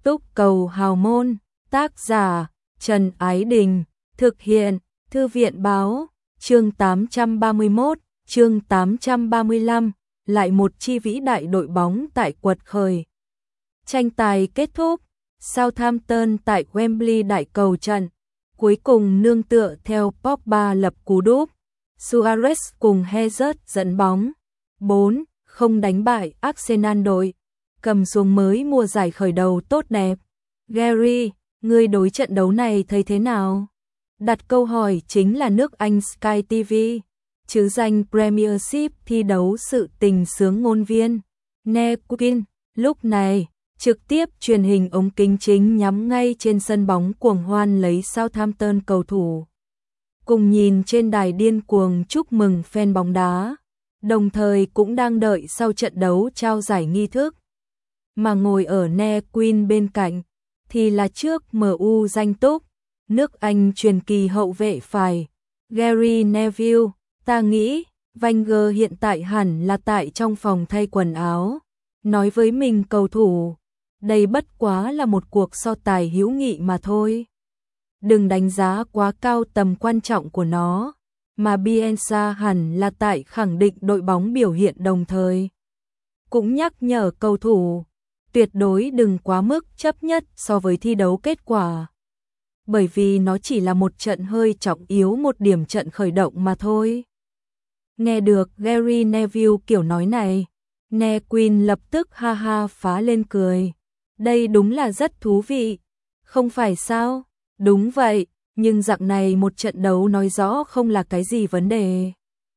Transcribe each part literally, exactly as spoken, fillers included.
Túc cầu hào môn, tác giả Trần Ái Đình, thực hiện Thư viện báo, chương tám trăm ba mươi mốt, chương tám trăm ba mươi lăm, lại một chi vĩ đại đội bóng tại quật khởi. Tranh tài kết thúc, Southampton tại Wembley đại cầu trận, cuối cùng nương tựa theo Pogba lập cú đúp, Suarez cùng Hazard dẫn bóng, bốn không đánh bại Arsenal đội, cầm xuống mới mùa giải khởi đầu tốt đẹp. Gary, ngươi đối trận đấu này thấy thế nào? Đặt câu hỏi chính là nước Anh Sky ti vi, chứ danh Premiership thi đấu sự tình sướng ngôn viên. Ne Quinn, lúc này, trực tiếp truyền hình ống kính chính nhắm ngay trên sân bóng cuồng hoan lấy Southampton cầu thủ. Cùng nhìn trên đài điên cuồng chúc mừng fan bóng đá, đồng thời cũng đang đợi sau trận đấu trao giải nghi thức. Mà ngồi ở Ne Quinn bên cạnh, thì là trước em u danh túc, nước Anh truyền kỳ hậu vệ phải, Gary Neville. Ta nghĩ, Wenger hiện tại hẳn là tại trong phòng thay quần áo, nói với mình cầu thủ, đây bất quá là một cuộc so tài hữu nghị mà thôi. Đừng đánh giá quá cao tầm quan trọng của nó, mà Bielsa hẳn là tại khẳng định đội bóng biểu hiện đồng thời. Cũng nhắc nhở cầu thủ, tuyệt đối đừng quá mức chấp nhất so với thi đấu kết quả. Bởi vì nó chỉ là một trận hơi trọng yếu, một điểm trận khởi động mà thôi. Nghe được Gary Neville kiểu nói này, Ne Quinn lập tức ha ha phá lên cười. Đây đúng là rất thú vị, không phải sao? Đúng vậy, nhưng dạng này một trận đấu nói rõ không là cái gì vấn đề.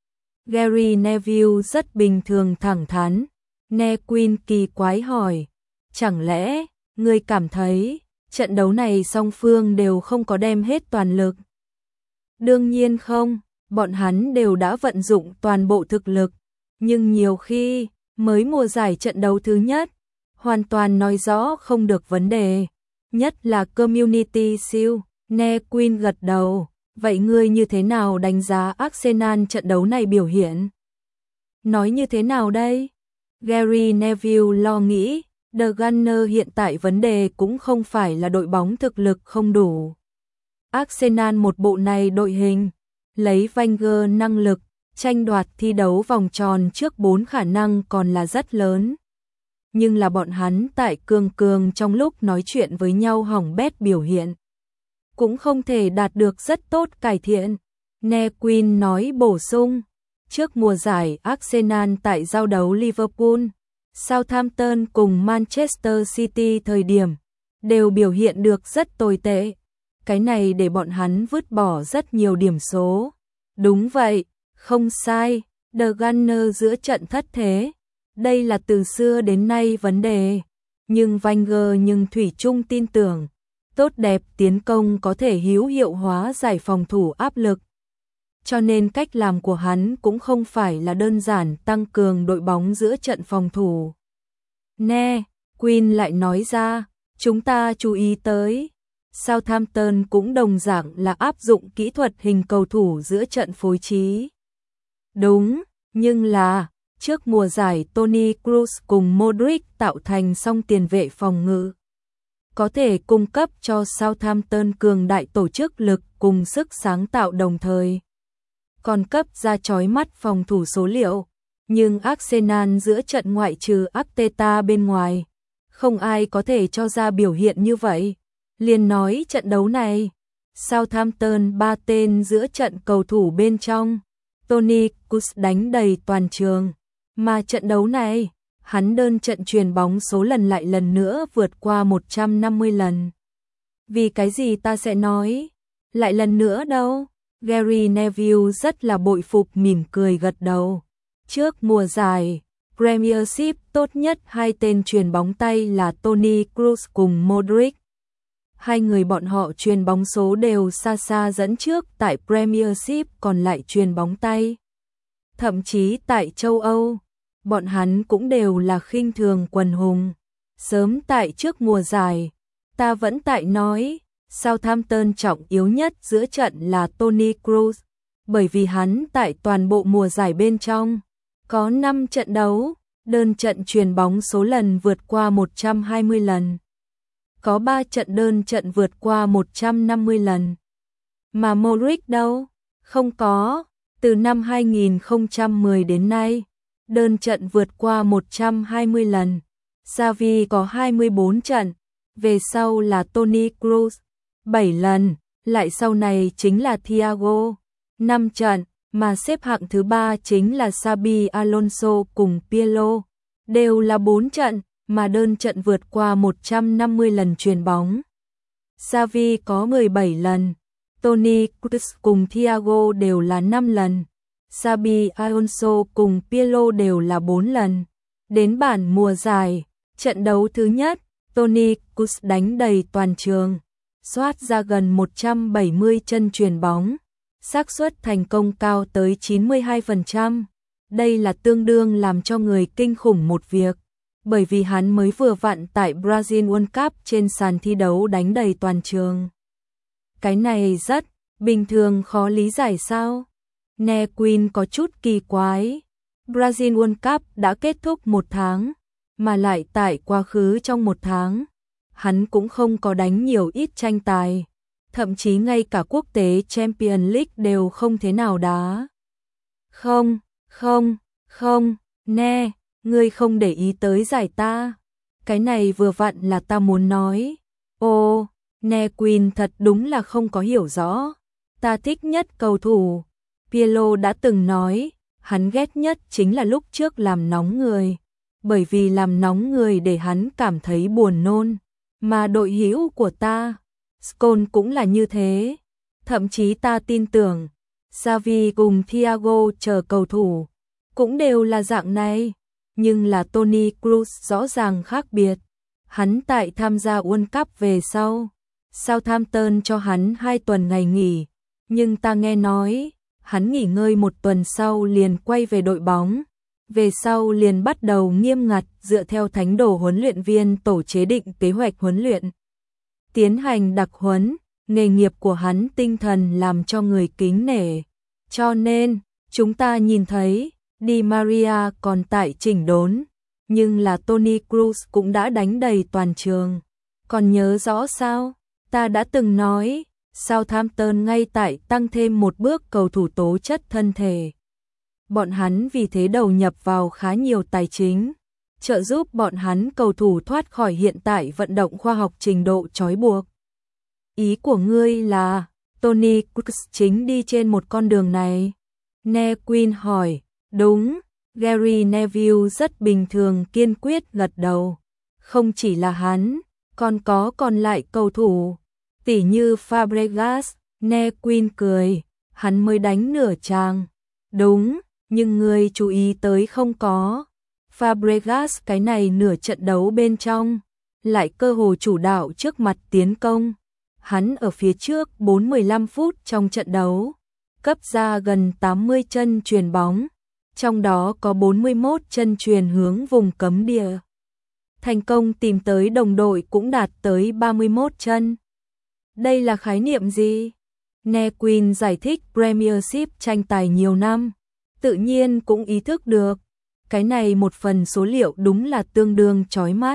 Gary Neville rất bình thường thẳng thắn. Ne Quinn kỳ quái hỏi, chẳng lẽ ngươi cảm thấy trận đấu này song phương đều không có đem hết toàn lực? Đương nhiên không, bọn hắn đều đã vận dụng toàn bộ thực lực, nhưng nhiều khi mới mùa giải trận đấu thứ nhất, hoàn toàn nói rõ không được vấn đề, nhất là Community Shield. Ne Quinn gật đầu, vậy ngươi như thế nào đánh giá Arsenal trận đấu này biểu hiện? Nói như thế nào đây? Gary Neville lo nghĩ, The Gunners hiện tại vấn đề cũng không phải là đội bóng thực lực không đủ. Arsenal một bộ này đội hình, lấy Wenger năng lực, tranh đoạt thi đấu vòng tròn trước bốn khả năng còn là rất lớn. Nhưng là bọn hắn tại cường cường trong lúc nói chuyện với nhau hỏng bét biểu hiện, cũng không thể đạt được rất tốt cải thiện. Ne Quinn nói bổ sung, trước mùa giải Arsenal tại giao đấu Liverpool, Southampton cùng Manchester City thời điểm, đều biểu hiện được rất tồi tệ. Cái này để bọn hắn vứt bỏ rất nhiều điểm số. Đúng vậy, không sai, The Gunners giữa trận thất thế. Đây là từ xưa đến nay vấn đề. Nhưng Wenger nhưng thủy chung tin tưởng, tốt đẹp tiến công có thể hữu hiệu hóa giải phòng thủ áp lực. Cho nên cách làm của hắn cũng không phải là đơn giản tăng cường đội bóng giữa trận phòng thủ. Ne Quinn lại nói ra, chúng ta chú ý tới, Southampton cũng đồng dạng là áp dụng kỹ thuật hình cầu thủ giữa trận phối trí. Đúng, nhưng là, trước mùa giải Toni Kroos cùng Modric tạo thành song tiền vệ phòng ngự, có thể cung cấp cho Southampton cường đại tổ chức lực cùng sức sáng tạo đồng thời, còn cấp ra chói mắt phòng thủ số liệu. Nhưng Arsenal giữa trận ngoại trừ Arteta bên ngoài, không ai có thể cho ra biểu hiện như vậy. Liền nói trận đấu này, Southampton ba tên giữa trận cầu thủ bên trong, Toni Kroos đánh đầy toàn trường, mà trận đấu này, hắn đơn trận chuyền bóng số lần lại lần nữa vượt qua một trăm năm mươi lần. Vì cái gì ta sẽ nói, lại lần nữa đâu? Gary Neville rất là bội phục mỉm cười gật đầu. Trước mùa giải, Premiership tốt nhất hai tên chuyền bóng tay là Toni Kroos cùng Modric. Hai người bọn họ chuyền bóng số đều xa xa dẫn trước tại Premiership, còn lại chuyền bóng tay. Thậm chí tại châu Âu, bọn hắn cũng đều là khinh thường quần hùng. Sớm tại trước mùa giải, ta vẫn tại nói, Southampton trọng yếu nhất giữa trận là Toni Kroos, bởi vì hắn tại toàn bộ mùa giải bên trong, có năm trận đấu, đơn trận chuyền bóng số lần vượt qua một trăm hai mươi lần. có ba trận đơn trận vượt qua một trăm năm mươi lần. Mà Modric đâu? Không có, từ năm hai nghìn không trăm mười đến nay, đơn trận vượt qua một trăm hai mươi lần. Xavi có hai mươi bốn trận, về sau là Toni Kroos, bảy lần, lại sau này chính là Thiago, năm trận, mà xếp hạng thứ ba chính là Xabi Alonso cùng Pirlo, đều là bốn trận, mà đơn trận vượt qua một trăm năm mươi lần chuyền bóng. Xavi có mười bảy lần, Toni Kroos cùng Thiago đều là năm lần, Xabi Alonso cùng Pirlo đều là bốn lần. Đến bản mùa giải, trận đấu thứ nhất, Toni Kroos đánh đầy toàn trường, xoát ra gần một trăm bảy mươi chân chuyền bóng, xác suất thành công cao tới chín mươi hai phần trăm. Đây là tương đương làm cho người kinh khủng một việc, bởi vì hắn mới vừa vặn tại Brazil World Cup trên sàn thi đấu đánh đầy toàn trường. Cái này rất bình thường, khó lý giải sao? Ne Queen có chút kỳ quái. Brazil World Cup đã kết thúc một tháng, mà lại tại quá khứ trong một tháng, hắn cũng không có đánh nhiều ít tranh tài, thậm chí ngay cả quốc tế Champions League đều không thế nào đá. Không, không, không, Ne, ngươi không để ý tới giải ta. Cái này vừa vặn là ta muốn nói. Ô, Ne Queen thật đúng là không có hiểu rõ. Ta thích nhất cầu thủ. Pirlo đã từng nói, hắn ghét nhất chính là lúc trước làm nóng người, bởi vì làm nóng người để hắn cảm thấy buồn nôn. Mà đội hữu của ta, Scholes cũng là như thế. Thậm chí ta tin tưởng, Xavi cùng Thiago chờ cầu thủ, cũng đều là dạng này. Nhưng là Toni Kroos rõ ràng khác biệt. Hắn tại tham gia World Cup về sau, Southampton cho hắn hai tuần ngày nghỉ. Nhưng ta nghe nói, hắn nghỉ ngơi một tuần sau liền quay về đội bóng. Về sau liền bắt đầu nghiêm ngặt dựa theo thánh đồ huấn luyện viên tổ chế định kế hoạch huấn luyện. Tiến hành đặc huấn, nghề nghiệp của hắn tinh thần làm cho người kính nể. Cho nên, chúng ta nhìn thấy, Di Maria còn tại chỉnh đốn, nhưng là Toni Kroos cũng đã đánh đầy toàn trường. Còn nhớ rõ sao? Ta đã từng nói, Southampton ngay tại tăng thêm một bước cầu thủ tố chất thân thể. Bọn hắn vì thế đầu nhập vào khá nhiều tài chính, trợ giúp bọn hắn cầu thủ thoát khỏi hiện tại vận động khoa học trình độ trói buộc. Ý của ngươi là, Toni Kroos chính đi trên một con đường này? Ne Queen hỏi. Đúng, Gary Neville rất bình thường kiên quyết gật đầu. Không chỉ là hắn, còn có còn lại cầu thủ, tỉ như Fabregas. Ne Queen cười, hắn mới đánh nửa trang. Đúng, nhưng người chú ý tới không có. Fabregas cái này nửa trận đấu bên trong, lại cơ hồ chủ đạo trước mặt tiến công. Hắn ở phía trước bốn mươi lăm phút trong trận đấu, cấp ra gần tám mươi chân chuyền bóng, trong đó có bốn mươi mốt chân chuyền hướng vùng cấm địa. Thành công tìm tới đồng đội cũng đạt tới ba mươi mốt chân. Đây là khái niệm gì? Ne Queen giải thích Premiership tranh tài nhiều năm, tự nhiên cũng ý thức được. Cái này một phần số liệu đúng là tương đương chói mắt.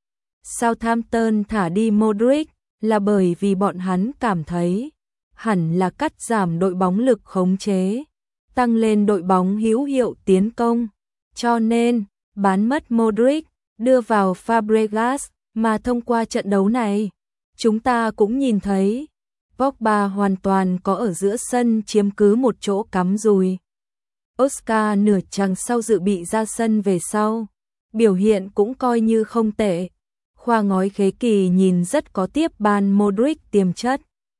Southampton thả đi Modric là bởi vì bọn hắn cảm thấy hẳn là cắt giảm đội bóng lực khống chế, tăng lên đội bóng hữu hiệu tiến công. Cho nên, bán mất Modric, đưa vào Fabregas, mà thông qua trận đấu này, chúng ta cũng nhìn thấy Pogba hoàn toàn có ở giữa sân chiếm cứ một chỗ cắm rùi. Oscar nửa chặng sau dự bị ra sân về sau, biểu hiện cũng coi như không tệ. Khoa ngói khế kỳ nhìn rất có tiếp ban Modric tiềm chất.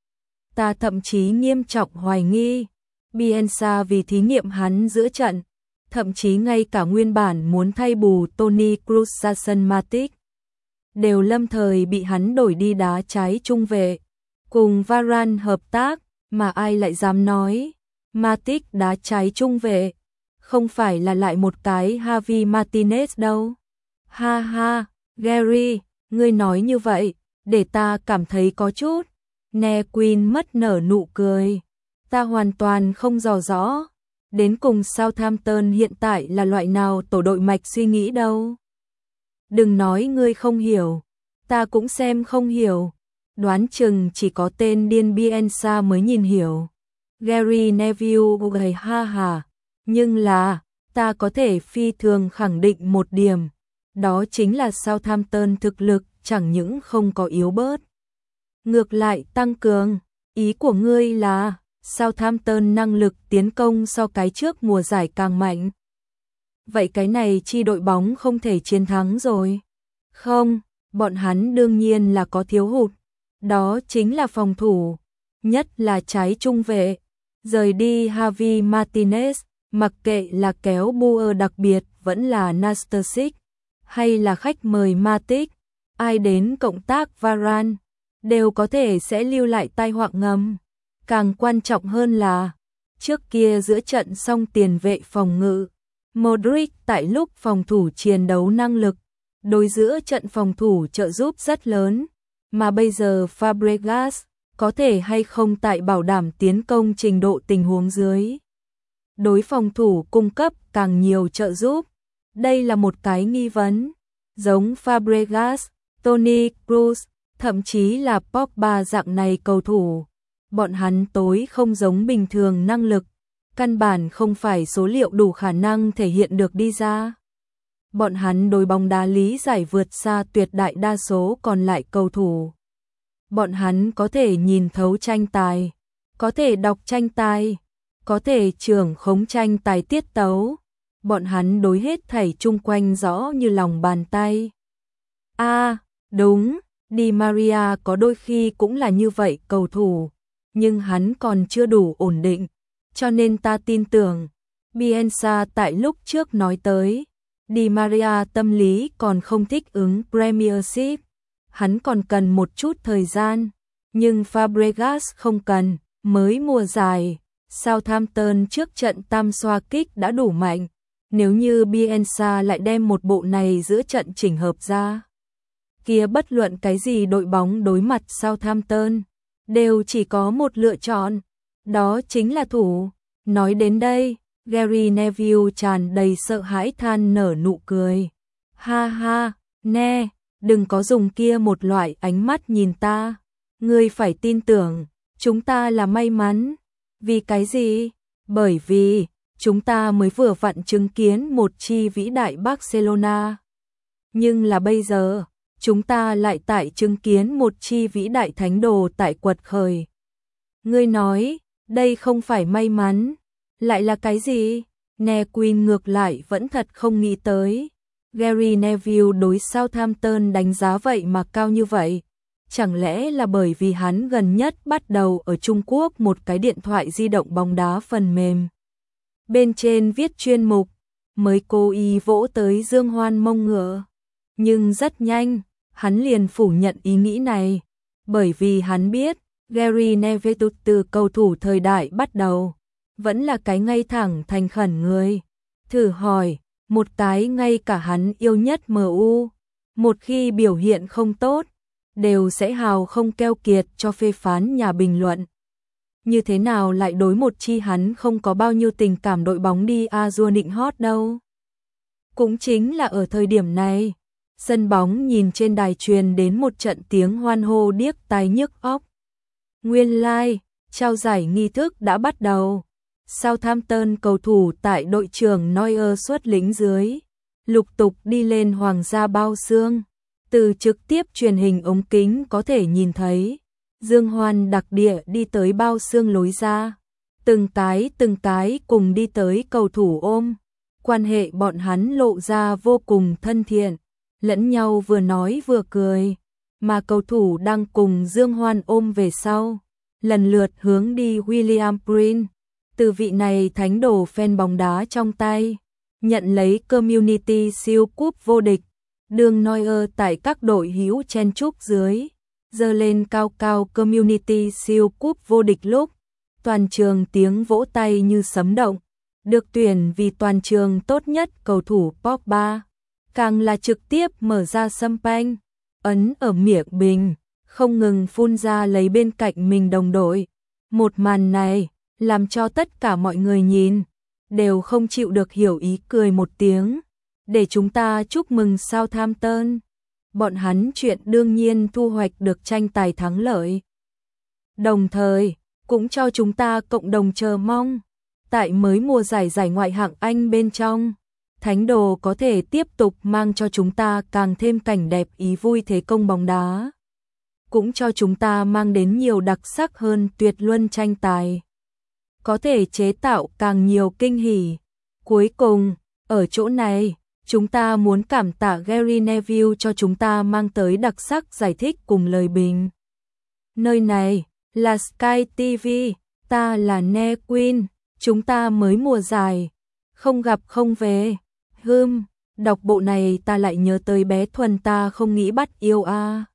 Ta thậm chí nghiêm trọng hoài nghi Bielsa vì thí nghiệm hắn giữa trận, thậm chí ngay cả nguyên bản muốn thay bù Toni Kroos ra sân Matic, đều lâm thời bị hắn đổi đi đá trái trung vệ, cùng Varane hợp tác, mà ai lại dám nói Matic đá trái trung vệ, không phải là lại một cái Javi Martinez đâu. Ha ha, Gary, ngươi nói như vậy, để ta cảm thấy có chút. Ne Queen mất nở nụ cười. Ta hoàn toàn không rõ rõ, đến cùng Southampton hiện tại là loại nào tổ đội mạch suy nghĩ đâu. Đừng nói ngươi không hiểu, Ta cũng xem không hiểu. Đoán chừng chỉ có tên điên Bielsa mới nhìn hiểu. Gary Neville gầy ha hà. Nhưng là, ta có thể phi thường khẳng định một điểm. Đó chính là Southampton thực lực chẳng những không có yếu bớt. Ngược lại tăng cường. Ý của ngươi là Southampton năng lực tiến công so cái trước mùa giải càng mạnh. Vậy cái này chi đội bóng không thể chiến thắng rồi. Không, bọn hắn đương nhiên là có thiếu hụt. Đó chính là phòng thủ, nhất là trái trung vệ. Rời đi Javi Martinez, mặc kệ là kéo Buer đặc biệt vẫn là Nastasic, hay là khách mời Matic, ai đến cộng tác Varane, đều có thể sẽ lưu lại tai họa ngầm. Càng quan trọng hơn là, trước kia giữa trận song tiền vệ phòng ngự, Modric tại lúc phòng thủ chiến đấu năng lực, đối giữa trận phòng thủ trợ giúp rất lớn, mà bây giờ Fabregas có thể hay không tại bảo đảm tiến công trình độ tình huống dưới. Đối phòng thủ cung cấp càng nhiều trợ giúp. Đây là một cái nghi vấn. Giống Fabregas, Toni Kroos, thậm chí là Pogba dạng này cầu thủ. Bọn hắn tối không giống bình thường năng lực. Căn bản không phải số liệu đủ khả năng thể hiện được đi ra. Bọn hắn đối bóng đá lý giải vượt xa tuyệt đại đa số còn lại cầu thủ. Bọn hắn có thể nhìn thấu tranh tài, có thể đọc tranh tài, có thể trưởng khống tranh tài tiết tấu. Bọn hắn đối hết thảy chung quanh rõ như lòng bàn tay. A, à, đúng, Di Maria có đôi khi cũng là như vậy cầu thủ, nhưng hắn còn chưa đủ ổn định, cho nên ta tin tưởng, Bielsa tại lúc trước nói tới, Di Maria tâm lý còn không thích ứng Premiership, hắn còn cần một chút thời gian, nhưng Fabregas không cần, mới mùa giải, Southampton trước trận tam xoa kích đã đủ mạnh, nếu như Bielsa lại đem một bộ này giữa trận chỉnh hợp ra, kia bất luận cái gì đội bóng đối mặt Southampton, đều chỉ có một lựa chọn, đó chính là thủ. Nói đến đây, Gary Neville tràn đầy sợ hãi than nở nụ cười. Ha ha, nè, đừng có dùng kia một loại ánh mắt nhìn ta. Ngươi phải tin tưởng, chúng ta là may mắn. Vì cái gì? Bởi vì, chúng ta mới vừa vặn chứng kiến một chi vĩ đại Barcelona. Nhưng là bây giờ, chúng ta lại tại chứng kiến một chi vĩ đại thánh đồ tại quật khởi. Ngươi nói, đây không phải may mắn, lại là cái gì? Nè Queen ngược lại vẫn thật không nghĩ tới. Gary Neville đối Southampton đánh giá vậy mà cao như vậy. Chẳng lẽ là bởi vì hắn gần nhất bắt đầu ở Trung Quốc một cái điện thoại di động bóng đá phần mềm. Bên trên viết chuyên mục, mới cố ý vỗ tới Dương Hoan mông ngựa. Nhưng rất nhanh, hắn liền phủ nhận ý nghĩ này. Bởi vì hắn biết, Gary Neville từ cầu thủ thời đại bắt đầu, vẫn là cái ngay thẳng thành khẩn người. Thử hỏi, một cái ngay cả hắn yêu nhất em u, một khi biểu hiện không tốt, đều sẽ hào không keo kiệt cho phê phán nhà bình luận. Như thế nào lại đối một chi hắn không có bao nhiêu tình cảm đội bóng đi Azure nịnh hót đâu. Cũng chính là ở thời điểm này, sân bóng nhìn trên đài truyền đến một trận tiếng hoan hô điếc tai nhức óc. Nguyên lai, like, trao giải nghi thức đã bắt đầu. Southampton cầu thủ tại đội trưởng Neuer xuất lĩnh dưới, lục tục đi lên hoàng gia bao xương. Từ trực tiếp truyền hình ống kính có thể nhìn thấy, Dương Hoan đặc địa đi tới bao xương lối ra, từng cái từng cái cùng đi tới cầu thủ ôm, quan hệ bọn hắn lộ ra vô cùng thân thiện, lẫn nhau vừa nói vừa cười, mà cầu thủ đang cùng Dương Hoan ôm về sau, lần lượt hướng đi William Prince, từ vị này thánh đồ fan bóng đá trong tay, nhận lấy Community Shield Cup vô địch. Đường Neuer tại các đội hữu chen chúc dưới, giơ lên cao cao Community Shield Cup vô địch lúc, toàn trường tiếng vỗ tay như sấm động, được tuyển vì toàn trường tốt nhất cầu thủ Pogba, càng là trực tiếp mở ra champagne, ấn ở miệng bình, không ngừng phun ra lấy bên cạnh mình đồng đội. Một màn này, làm cho tất cả mọi người nhìn, đều không chịu được hiểu ý cười một tiếng. Để chúng ta chúc mừng Southampton. bọn hắn chuyện đương nhiên thu hoạch được tranh tài thắng lợi. Đồng thời, cũng cho chúng ta cộng đồng chờ mong, tại mới mùa giải giải ngoại hạng Anh bên trong, Thánh Đồ có thể tiếp tục mang cho chúng ta càng thêm cảnh đẹp ý vui thế công bóng đá. Cũng cho chúng ta mang đến nhiều đặc sắc hơn tuyệt luân tranh tài. Có thể chế tạo càng nhiều kinh hỉ. Cuối cùng, ở chỗ này, chúng ta muốn cảm tạ Gary Neville cho chúng ta mang tới đặc sắc giải thích cùng lời bình. Nơi này là Sky ti vi, ta là Ne Queen, chúng ta mới mùa giải, không gặp không về. Hừm, đọc bộ này ta lại nhớ tới bé Thuần ta không nghĩ bắt yêu a. À.